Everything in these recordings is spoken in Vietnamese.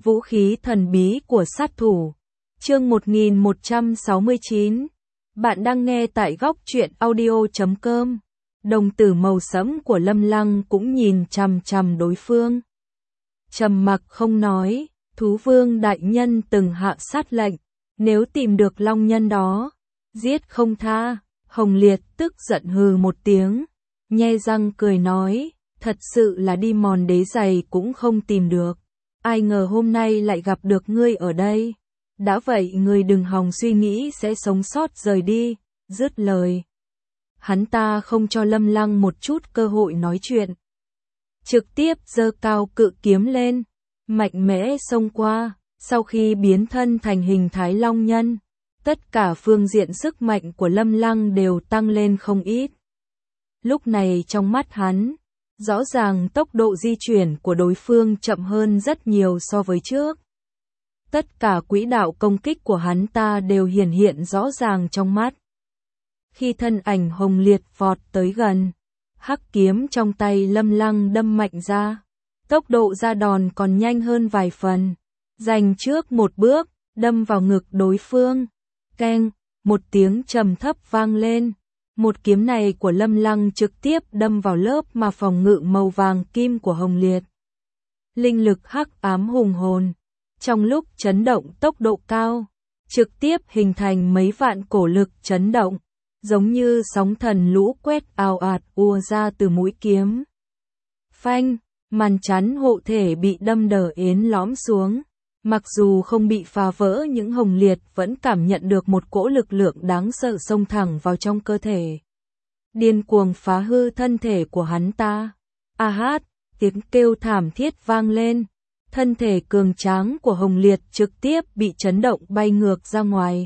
Vũ khí thần bí của sát thủ. Chương 1169. Bạn đang nghe tại góc truyện audio.com. Đồng tử màu sẫm của Lâm Lăng cũng nhìn chằm chằm đối phương. Trầm mặc không nói, thú vương đại nhân từng hạ sát lệnh, nếu tìm được long nhân đó, giết không tha. Hồng Liệt tức giận hừ một tiếng, nhe răng cười nói, thật sự là đi mòn đế giày cũng không tìm được. Ai ngờ hôm nay lại gặp được ngươi ở đây. Đã vậy ngươi đừng hòng suy nghĩ sẽ sống sót rời đi. Dứt lời, hắn ta không cho Lâm Lăng một chút cơ hội nói chuyện. Trực tiếp giơ cao cự kiếm lên, mạnh mẽ xông qua. Sau khi biến thân thành hình thái long nhân, tất cả phương diện sức mạnh của Lâm Lăng đều tăng lên không ít. Lúc này trong mắt hắn, rõ ràng tốc độ di chuyển của đối phương chậm hơn rất nhiều so với trước. Tất cả quỹ đạo công kích của hắn ta đều hiển hiện rõ ràng trong mắt. Khi thân ảnh Hồng Liệt vọt tới gần, hắc kiếm trong tay Lâm Lăng đâm mạnh ra. Tốc độ ra đòn còn nhanh hơn vài phần. Giành trước một bước, đâm vào ngực đối phương. Keng, một tiếng trầm thấp vang lên. Một kiếm này của Lâm Lăng trực tiếp đâm vào lớp mà phòng ngự màu vàng kim của Hồng Liệt. Linh lực hắc ám hùng hồn, trong lúc chấn động tốc độ cao, trực tiếp hình thành mấy vạn cổ lực chấn động, giống như sóng thần lũ quét ào ạt ùa ra từ mũi kiếm. Phanh, màn chắn hộ thể bị đâm đờ ến lõm xuống. Mặc dù không bị phá vỡ, những Hồng Liệt vẫn cảm nhận được một cỗ lực lượng đáng sợ xông thẳng vào trong cơ thể. Điên cuồng phá hư thân thể của hắn ta. A hát, tiếng kêu thảm thiết vang lên. Thân thể cường tráng của Hồng Liệt trực tiếp bị chấn động bay ngược ra ngoài.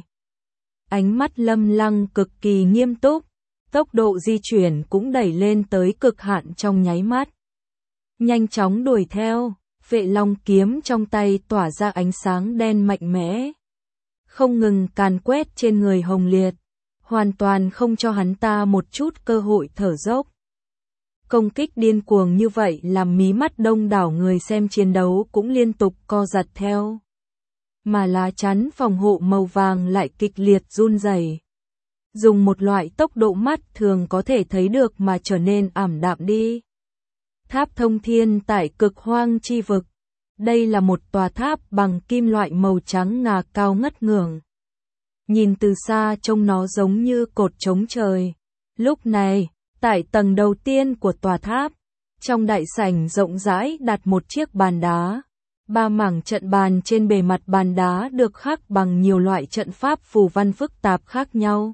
Ánh mắt Lâm Lăng cực kỳ nghiêm túc, tốc độ di chuyển cũng đẩy lên tới cực hạn trong nháy mắt. Nhanh chóng đuổi theo. Vệ long kiếm trong tay tỏa ra ánh sáng đen mạnh mẽ, không ngừng càn quét trên người Hồng Liệt, hoàn toàn không cho hắn ta một chút cơ hội thở dốc. Công kích điên cuồng như vậy làm mí mắt đông đảo người xem chiến đấu cũng liên tục co giật theo. Mà lá chắn phòng hộ màu vàng lại kịch liệt run rẩy, dùng một loại tốc độ mắt thường có thể thấy được mà trở nên ảm đạm đi. Tháp thông thiên tại Cực Hoang chi vực. Đây là một tòa tháp bằng kim loại màu trắng ngà cao ngất ngưởng. Nhìn từ xa trông nó giống như cột chống trời. Lúc này, tại tầng đầu tiên của tòa tháp, trong đại sảnh rộng rãi đặt một chiếc bàn đá. 3 mảng trận bàn trên bề mặt bàn đá được khắc bằng nhiều loại trận pháp phù văn phức tạp khác nhau.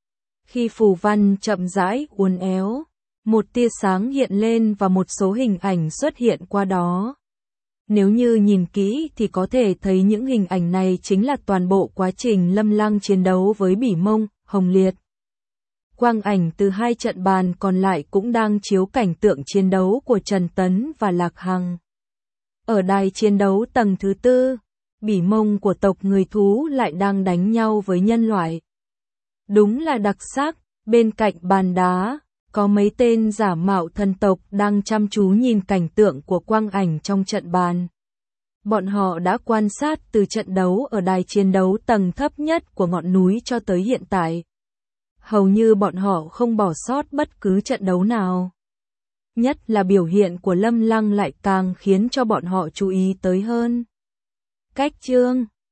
Khi phù văn chậm rãi uốn éo, một tia sáng hiện lên và một số hình ảnh xuất hiện qua đó. Nếu như nhìn kỹ thì có thể thấy những hình ảnh này chính là toàn bộ quá trình Lâm Lăng chiến đấu với Bỉ Mông, Hồng Liệt. Quang ảnh từ 2 trận bàn còn lại cũng đang chiếu cảnh tượng chiến đấu của Trần Tấn và Lạc Hằng. Ở đài chiến đấu tầng thứ 4, Bỉ Mông của tộc người thú lại đang đánh nhau với nhân loại. Đúng là đặc sắc, bên cạnh bàn đá, có mấy tên giả mạo thần tộc đang chăm chú nhìn cảnh tượng của quang ảnh trong trận bàn. Bọn họ đã quan sát từ trận đấu ở đài chiến đấu tầng thấp nhất của ngọn núi cho tới hiện tại. Hầu như bọn họ không bỏ sót bất cứ trận đấu nào. Nhất là biểu hiện của Lâm Lăng lại càng khiến cho bọn họ chú ý tới hơn. Cách chương